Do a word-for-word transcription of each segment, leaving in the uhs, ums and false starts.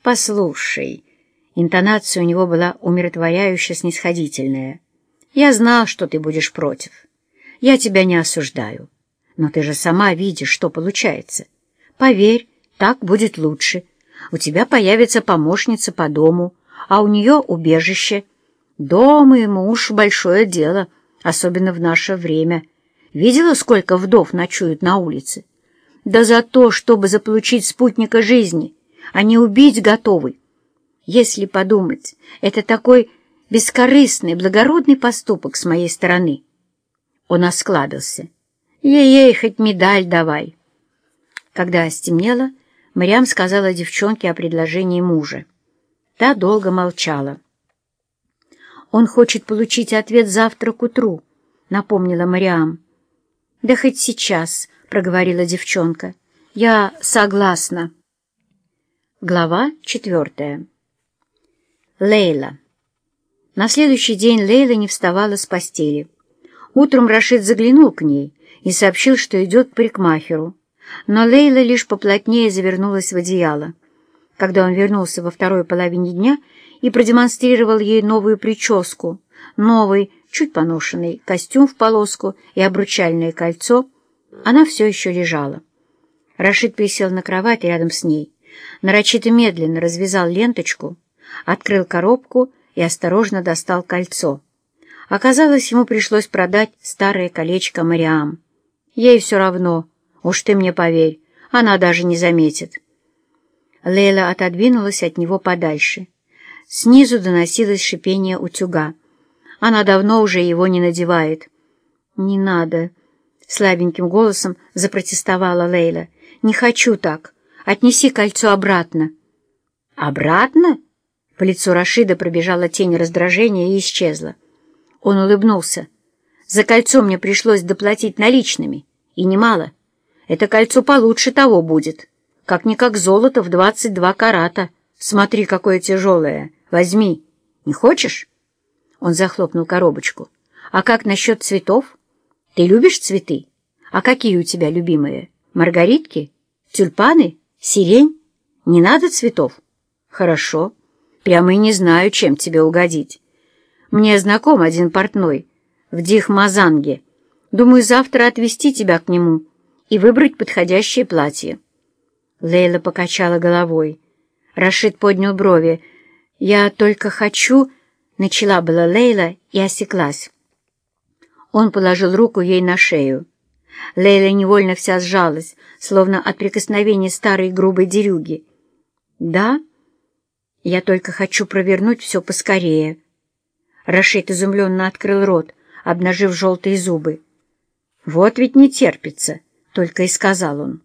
«Послушай». Интонация у него была умиротворяюще снисходительная. «Я знал, что ты будешь против. Я тебя не осуждаю. Но ты же сама видишь, что получается. Поверь, так будет лучше. У тебя появится помощница по дому, а у нее убежище. Дом и муж — большое дело, особенно в наше время. Видела, сколько вдов ночуют на улице? Да за то, чтобы заполучить спутника жизни, а не убить готовый. Если подумать, это такой бескорыстный, благородный поступок с моей стороны». Он осклабился. «Ей-ей, хоть медаль давай». Когда стемнело, Мариам сказала девчонке о предложении мужа. Та долго молчала. «Он хочет получить ответ завтра к утру», — напомнила Мариам. «Да хоть сейчас», — проговорила девчонка. «Я согласна». Глава четвертая. Лейла. На следующий день Лейла не вставала с постели. Утром Рашид заглянул к ней и сообщил, что идет к парикмахеру. Но Лейла лишь поплотнее завернулась в одеяло. Когда он вернулся во второй половине дня и продемонстрировал ей новую прическу, новый, чуть поношенный костюм в полоску и обручальное кольцо, она все еще лежала. Рашид присел на кровать рядом с ней, нарочито медленно развязал ленточку, открыл коробку и осторожно достал кольцо. Оказалось, ему пришлось продать старое колечко Мариам. Ей все равно, уж ты мне поверь, она даже не заметит. Лейла отодвинулась от него подальше. Снизу доносилось шипение утюга. Она давно уже его не надевает. «Не надо», — слабеньким голосом запротестовала Лейла. «Не хочу так. Отнеси кольцо обратно». «Обратно?» По лицу Рашида пробежала тень раздражения и исчезла. Он улыбнулся. «За кольцо мне пришлось доплатить наличными. И немало. Это кольцо получше того будет. Как-никак золото в двадцать два карата. Смотри, какое тяжелое. Возьми. Не хочешь?» Он захлопнул коробочку. «А как насчет цветов? Ты любишь цветы? А какие у тебя любимые? Маргаритки? Тюльпаны? Сирень? Не надо цветов? Хорошо. Прямо и не знаю, чем тебе угодить. Мне знаком один портной в Дихмазанге. Думаю, завтра отвезти тебя к нему и выбрать подходящее платье». Лейла покачала головой. Рашид поднял брови. «Я только хочу...» — начала была Лейла и осеклась. Он положил руку ей на шею. Лейла невольно вся сжалась, словно от прикосновения старой грубой дерюги. «Да? Я только хочу провернуть все поскорее». Рашид изумленно открыл рот, обнажив желтые зубы. «Вот ведь не терпится», — только и сказал он.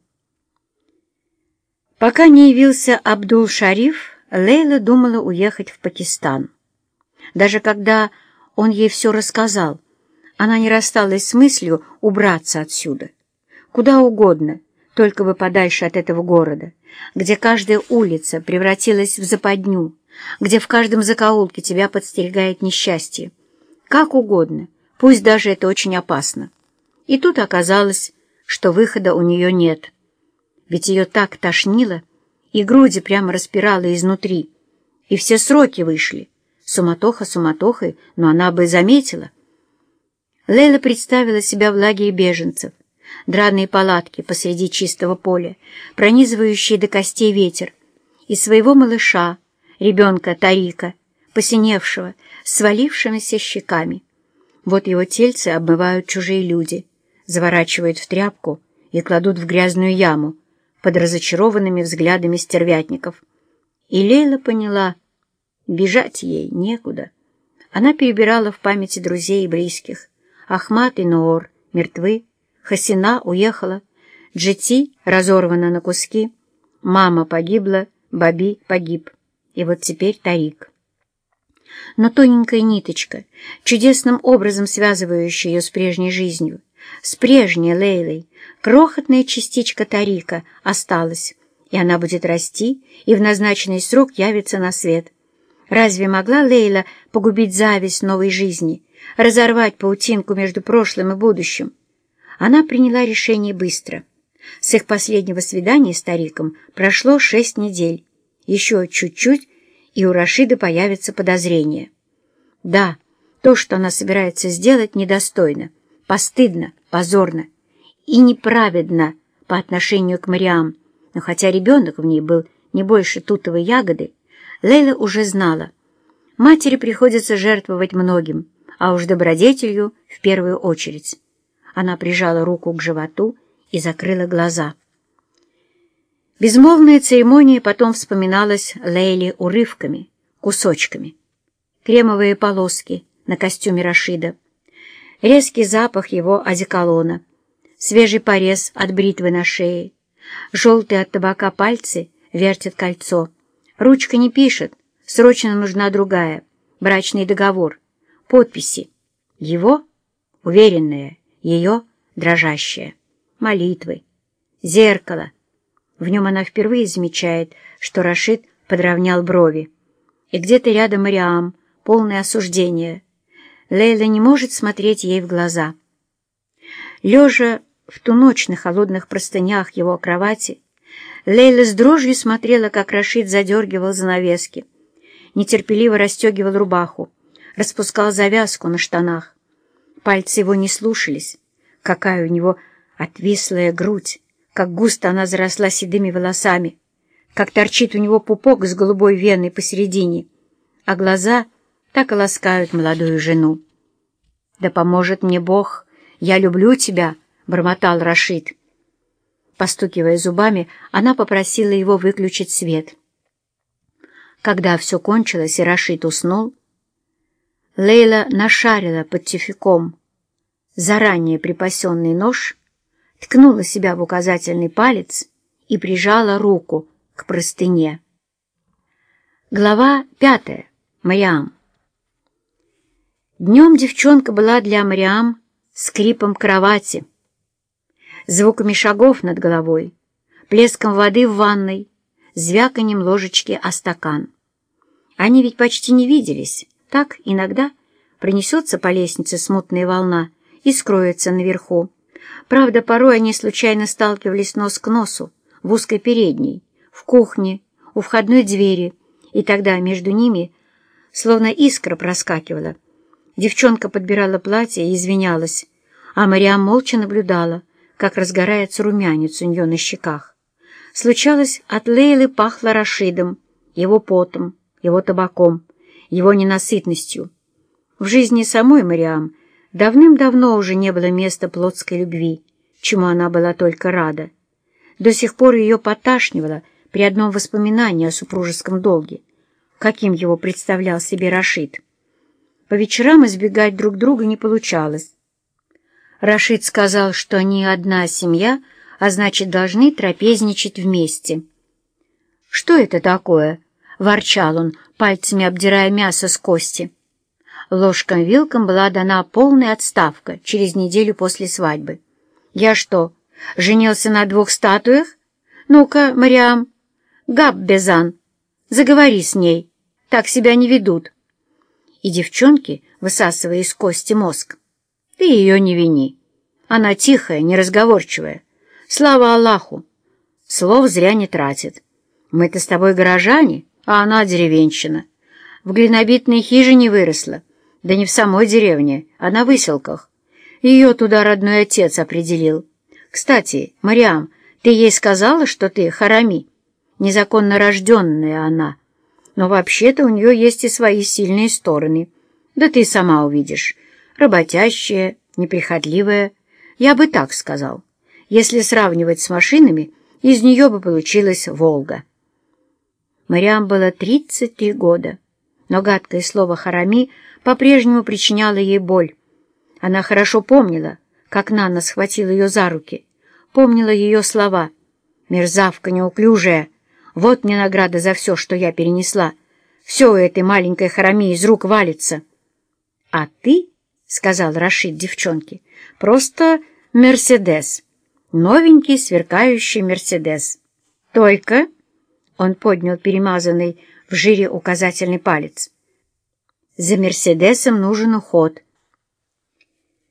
Пока не явился Абдул-Шариф, Лейла думала уехать в Пакистан. Даже когда он ей все рассказал, она не рассталась с мыслью убраться отсюда. Куда угодно, только бы подальше от этого города, где каждая улица превратилась в западню, где в каждом закоулке тебя подстерегает несчастье. Как угодно, пусть даже это очень опасно. И тут оказалось, что выхода у нее нет. Ведь ее так тошнило, и груди прямо распирало изнутри, и все сроки вышли. Суматоха суматохой, но она бы заметила. Лейла представила себя в лагере беженцев, драные палатки посреди чистого поля, пронизывающие до костей ветер, и своего малыша, ребенка Тарика, посиневшего, с свалившимися щеками. Вот его тельце обмывают чужие люди, заворачивают в тряпку и кладут в грязную яму под разочарованными взглядами стервятников. И Лейла поняла, бежать ей некуда. Она перебирала в памяти друзей и близких. Ахмад и Ноор мертвы, Хасина уехала, Джети разорвана на куски, мама погибла, Баби погиб, и вот теперь Тарик. Но тоненькая ниточка, чудесным образом связывающая ее с прежней жизнью, с прежней Лейлой, крохотная частичка Тарика осталась, и она будет расти, и в назначенный срок явится на свет. Разве могла Лейла погубить зависть новой жизни, разорвать паутинку между прошлым и будущим? Она приняла решение быстро. С их последнего свидания с Тариком прошло шесть недель, Еще чуть-чуть, и у Рашида появится подозрение. Да, то, что она собирается сделать, недостойно, постыдно, позорно и неправедно по отношению к Мариам. Но хотя ребенок в ней был не больше тутовой ягоды, Лейла уже знала. Матери приходится жертвовать многим, а уж добродетелью в первую очередь. Она прижала руку к животу и закрыла глаза. Безмолвная церемония потом вспоминалась Лейле урывками, кусочками. Кремовые полоски на костюме Рашида, резкий запах его одеколона, свежий порез от бритвы на шее, желтые от табака пальцы вертят кольцо. Ручка не пишет, срочно нужна другая, брачный договор, подписи. Его уверенная, ее дрожащая, молитвы, зеркало. В нем она впервые замечает, что Рашид подровнял брови. И где-то рядом Мариам, полное осуждение. Лейла не может смотреть ей в глаза. Лежа в ту ночь на холодных простынях его кровати, Лейла с дрожью смотрела, как Рашид задергивал занавески, нетерпеливо расстегивал рубаху, распускал завязку на штанах. Пальцы его не слушались. Какая у него отвислая грудь, как густо она заросла седыми волосами, как торчит у него пупок с голубой веной посередине, а глаза так и ласкают молодую жену. «Да поможет мне Бог, я люблю тебя», — бормотал Рашид. Постукивая зубами, она попросила его выключить свет. Когда все кончилось и Рашид уснул, Лейла нашарила под тюфяком заранее припасенный нож, ткнула себя в указательный палец и прижала руку к простыне. Глава пятая. Мариам. Днем девчонка была для Мариам скрипом кровати, звуками шагов над головой, плеском воды в ванной, звяканием ложечки о стакан. Они ведь почти не виделись. Так иногда пронесется по лестнице смутная волна и скроется наверху. Правда, порой они случайно сталкивались нос к носу в узкой передней, в кухне, у входной двери, и тогда между ними словно искра проскакивала. Девчонка подбирала платье и извинялась, а Мариам молча наблюдала, как разгорается румянец у нее на щеках. Случалось, от Лейлы пахло Рашидом, его потом, его табаком, его ненасытностью. В жизни самой Мариам давным-давно уже не было места плотской любви, чему она была только рада. До сих пор ее поташнивало при одном воспоминании о супружеском долге, каким его представлял себе Рашид. По вечерам избегать друг друга не получалось. Рашид сказал, что они одна семья, а значит, должны трапезничать вместе. «Что это такое?» — ворчал он, пальцами обдирая мясо с кости. Ложкам-вилкам была дана полная отставка через неделю после свадьбы. «Я что, женился на двух статуях? Ну-ка, Мариам, Габбезан, заговори с ней, так себя не ведут». И девчонки, высасывая из кости мозг: «Ты ее не вини. Она тихая, неразговорчивая. Слава Аллаху, слов зря не тратит. Мы-то с тобой горожане, а она деревенщина. В глинобитной хижине выросла, да не в самой деревне, а на выселках. Ее туда родной отец определил. Кстати, Мариам, ты ей сказала, что ты харами? Незаконно рожденная она. Но вообще-то у нее есть и свои сильные стороны. Да ты сама увидишь. Работящая, неприхотливая. Я бы так сказал. Если сравнивать с машинами, из нее бы получилась «Волга». Мариам было тридцать три года, но гадкое слово «харами» по-прежнему причиняло ей боль. Она хорошо помнила, как Нана схватила ее за руки, помнила ее слова: «Мерзавка неуклюжая, вот мне награда за все, что я перенесла. Все у этой маленькой харами из рук валится». «А ты, — сказал Рашид девчонке, — просто Мерседес, новенький сверкающий Мерседес. Только...» Он поднял перемазанный в жире указательный палец. «За Мерседесом нужен уход.